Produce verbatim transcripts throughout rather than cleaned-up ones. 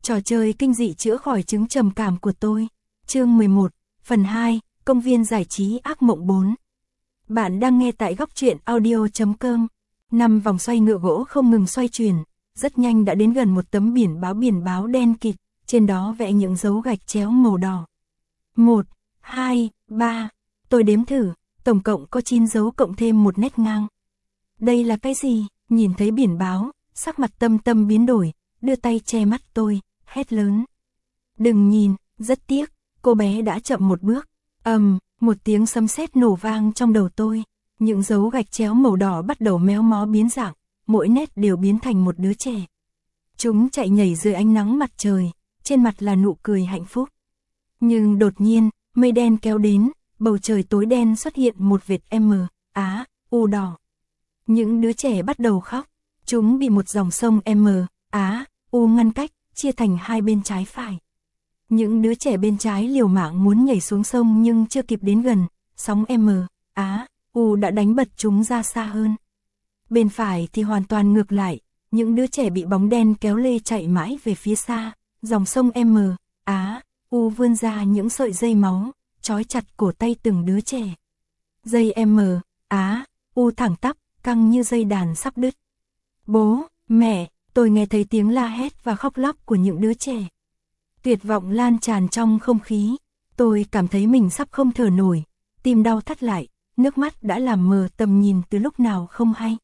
Trò chơi kinh dị chữa khỏi chứng trầm cảm của tôi. Chương mười một, phần hai, công viên giải trí ác mộng bốn. Bạn đang nghe tại góc truyện audio chấm com. Năm vòng xoay ngựa gỗ không ngừng xoay chuyển, rất nhanh đã đến gần một tấm biển báo biển báo đen kịt, trên đó vẽ những dấu gạch chéo màu đỏ. một, hai, ba, tôi đếm thử, tổng cộng có chín dấu cộng thêm một nét ngang. Đây là cái gì? Nhìn thấy biển báo, sắc mặt Tâm Tâm biến đổi, đưa tay che mắt tôi, hét lớn. Đừng nhìn, rất tiếc, cô bé đã chậm một bước. Ầm, um, một tiếng sấm sét nổ vang trong đầu tôi, những dấu gạch chéo màu đỏ bắt đầu méo mó biến dạng, mỗi nét đều biến thành một đứa trẻ. Chúng chạy nhảy dưới ánh nắng mặt trời, trên mặt là nụ cười hạnh phúc. Nhưng đột nhiên, mây đen kéo đến, bầu trời tối đen xuất hiện một vệt M, Á, U đỏ. Những đứa trẻ bắt đầu khóc, chúng bị một dòng sông M, Á, U ngăn cách, chia thành hai bên trái phải. Những đứa trẻ bên trái liều mạng muốn nhảy xuống sông nhưng chưa kịp đến gần, sóng M, Á, U đã đánh bật chúng ra xa hơn. Bên phải thì hoàn toàn ngược lại, những đứa trẻ bị bóng đen kéo lê chạy mãi về phía xa, dòng sông M, Á, U vươn ra những sợi dây máu, trói chặt cổ tay từng đứa trẻ. Dây M, Á, U thẳng tắp, căng như dây đàn sắp đứt. Bố, mẹ, tôi nghe thấy tiếng la hét và khóc lóc của những đứa trẻ. Tuyệt vọng lan tràn trong không khí, tôi cảm thấy mình sắp không thở nổi, tim đau thắt lại, nước mắt đã làm mờ tầm nhìn từ lúc nào không hay.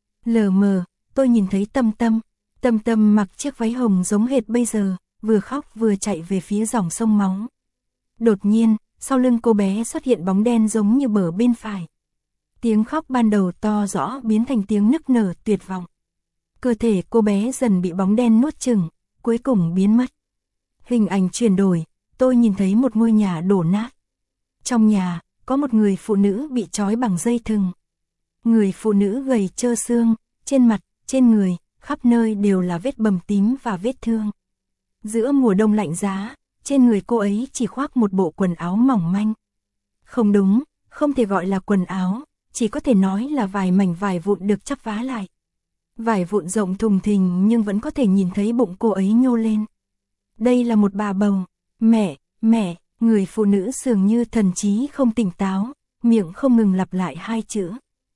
Lờ mờ, tôi nhìn thấy Tâm Tâm, Tâm Tâm mặc chiếc váy hồng giống hệt bây giờ, vừa khóc vừa chạy về phía dòng sông máu. Đột nhiên, sau lưng cô bé xuất hiện bóng đen giống như bờ bên phải. Tiếng khóc ban đầu to rõ biến thành tiếng nức nở tuyệt vọng. Cơ thể cô bé dần bị bóng đen nuốt chửng, cuối cùng biến mất. Hình ảnh chuyển đổi, tôi nhìn thấy một ngôi nhà đổ nát. Trong nhà, có một người phụ nữ bị trói bằng dây thừng. Người phụ nữ gầy trơ xương, trên mặt, trên người, khắp nơi đều là vết bầm tím và vết thương. Giữa mùa đông lạnh giá, trên người cô ấy chỉ khoác một bộ quần áo mỏng manh. Không đúng, không thể gọi là quần áo, chỉ có thể nói là vài mảnh vải vụn được chắp vá lại. Vải vụn rộng thùng thình nhưng vẫn có thể nhìn thấy bụng cô ấy nhô lên. Đây là một bà bầu. Mẹ, mẹ, người phụ nữ dường như thần trí không tỉnh táo, miệng không ngừng lặp lại hai chữ.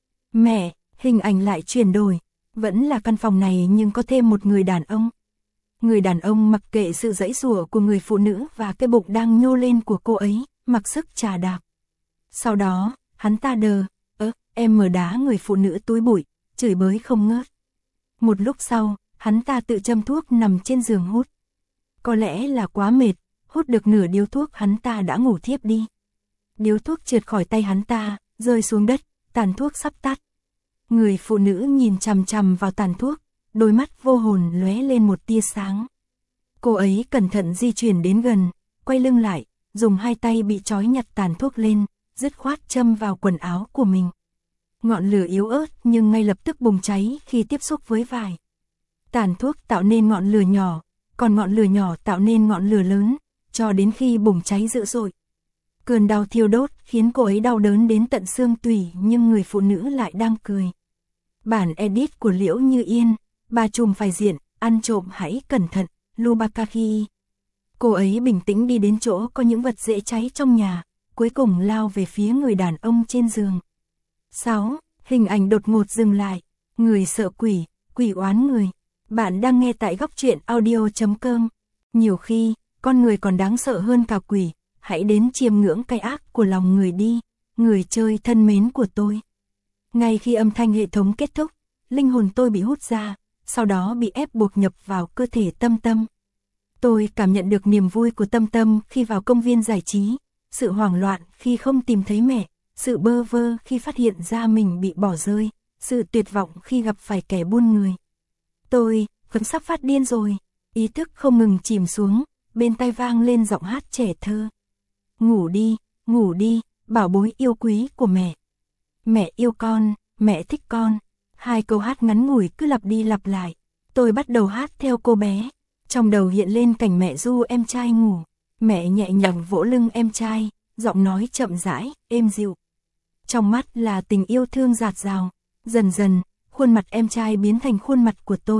Mẹ, hình ảnh lại chuyển đổi, vẫn là căn phòng này nhưng có thêm một người đàn ông. Người đàn ông mặc kệ sự giãy giụa của người phụ nữ và cái bụng đang nhô lên của cô ấy, mặc sức chà đạp. Sau đó, hắn ta đờ, ớ, em mở đá người phụ nữ túi bụi, chửi bới không ngớt. Một lúc sau, hắn ta tự châm thuốc nằm trên giường hút. Có lẽ là quá mệt, hút được nửa điếu thuốc hắn ta đã ngủ thiếp đi. Điếu thuốc trượt khỏi tay hắn ta, rơi xuống đất, tàn thuốc sắp tắt. Người phụ nữ nhìn chằm chằm vào tàn thuốc, đôi mắt vô hồn lóe lên một tia sáng. Cô ấy cẩn thận di chuyển đến gần, quay lưng lại, dùng hai tay bị trói nhặt tàn thuốc lên, dứt khoát châm vào quần áo của mình. Ngọn lửa yếu ớt nhưng ngay lập tức bùng cháy khi tiếp xúc với vải. Tàn thuốc tạo nên ngọn lửa nhỏ, còn ngọn lửa nhỏ tạo nên ngọn lửa lớn, cho đến khi bùng cháy dữ dội. Cơn đau thiêu đốt khiến cô ấy đau đớn đến tận xương tủy nhưng người phụ nữ lại đang cười. Bản edit của Liễu Như Yên, bà trùm phải diện, ăn trộm hãy cẩn thận, Lubakaki. Cô ấy bình tĩnh đi đến chỗ có những vật dễ cháy trong nhà, cuối cùng lao về phía người đàn ông trên giường. sáu. Hình ảnh đột ngột dừng lại, người sợ quỷ, quỷ oán người. Bạn đang nghe tại góc truyện audio chấm com. Nhiều khi, con người còn đáng sợ hơn cả quỷ, hãy đến chiêm ngưỡng cái ác của lòng người đi, người chơi thân mến của tôi. Ngay khi âm thanh hệ thống kết thúc, linh hồn tôi bị hút ra, sau đó bị ép buộc nhập vào cơ thể Tâm Tâm. Tôi cảm nhận được niềm vui của Tâm Tâm khi vào công viên giải trí, sự hoảng loạn khi không tìm thấy mẹ, sự bơ vơ khi phát hiện ra mình bị bỏ rơi, sự tuyệt vọng khi gặp phải kẻ buôn người. Tôi, vẫn sắp phát điên rồi, ý thức không ngừng chìm xuống, bên tai vang lên giọng hát trẻ thơ. Ngủ đi, ngủ đi, bảo bối yêu quý của mẹ. Mẹ yêu con, mẹ thích con. Hai câu hát ngắn ngủi cứ lặp đi lặp lại. Tôi bắt đầu hát theo cô bé. Trong đầu hiện lên cảnh mẹ du em trai ngủ. Mẹ nhẹ nhàng vỗ lưng em trai, giọng nói chậm rãi, êm dịu. Trong mắt là tình yêu thương dạt dào. Dần dần, khuôn mặt em trai biến thành khuôn mặt của tôi.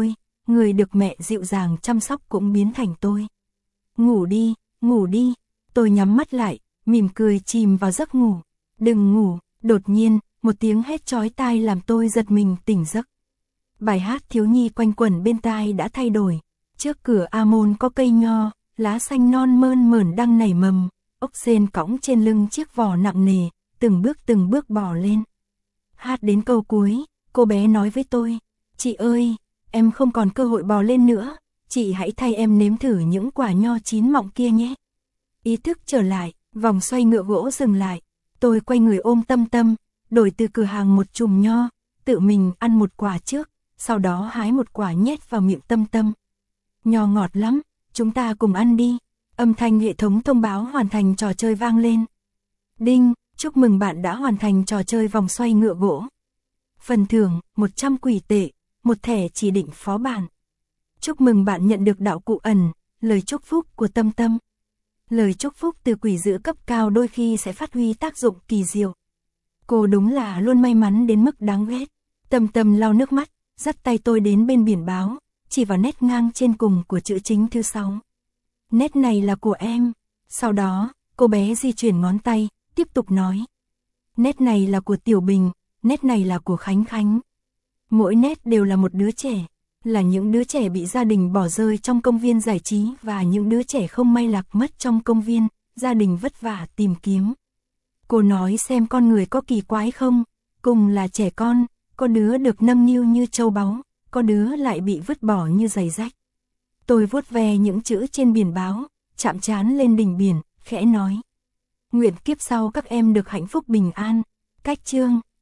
người được mẹ dịu dàng chăm sóc cũng biến thành tôi. Ngủ đi, ngủ đi, tôi nhắm mắt lại, mỉm cười chìm vào giấc ngủ. Đừng ngủ, đột nhiên, một tiếng hét chói tai làm tôi giật mình tỉnh giấc. Bài hát thiếu nhi quanh quẩn bên tai đã thay đổi. Trước cửa A Môn có cây nho, lá xanh non mơn mởn đang nảy mầm, ốc sên cõng trên lưng chiếc vò nặng nề, từng bước từng bước bò lên. Hát đến câu cuối, cô bé nói với tôi, chị ơi, em không còn cơ hội bò lên nữa, chị hãy thay em nếm thử những quả nho chín mọng kia nhé. Ý thức trở lại, vòng xoay ngựa gỗ dừng lại, tôi quay người ôm Tâm Tâm, đổi từ cửa hàng một chùm nho, tự mình ăn một quả trước, sau đó hái một quả nhét vào miệng Tâm Tâm. Nho ngọt lắm, chúng ta cùng ăn đi. Âm thanh hệ thống thông báo hoàn thành trò chơi vang lên. Đinh, chúc mừng bạn đã hoàn thành trò chơi vòng xoay ngựa gỗ. Phần thưởng, một trăm quỷ tệ, một thẻ chỉ định phó bản. Chúc mừng bạn nhận được đạo cụ ẩn, lời chúc phúc của Tâm Tâm. Lời chúc phúc từ quỷ dữ cấp cao đôi khi sẽ phát huy tác dụng kỳ diệu. Cô đúng là luôn may mắn đến mức đáng ghét. Tâm Tâm lau nước mắt, dắt tay tôi đến bên biển báo, chỉ vào nét ngang trên cùng của chữ chính thứ sáu. Nét này là của em. Sau đó, cô bé di chuyển ngón tay, tiếp tục nói. Nét này là của Tiểu Bình, nét này là của Khánh Khánh. Mỗi nét đều là một đứa trẻ, là những đứa trẻ bị gia đình bỏ rơi trong công viên giải trí và những đứa trẻ không may lạc mất trong công viên, gia đình vất vả tìm kiếm. Cô nói xem con người có kỳ quái không, cùng là trẻ con, có đứa được nâng niu như châu báu, có đứa lại bị vứt bỏ như giày rách. Tôi vuốt ve những chữ trên biển báo, chạm trán lên đỉnh biển, khẽ nói. Nguyện kiếp sau các em được hạnh phúc bình an. Cách chương,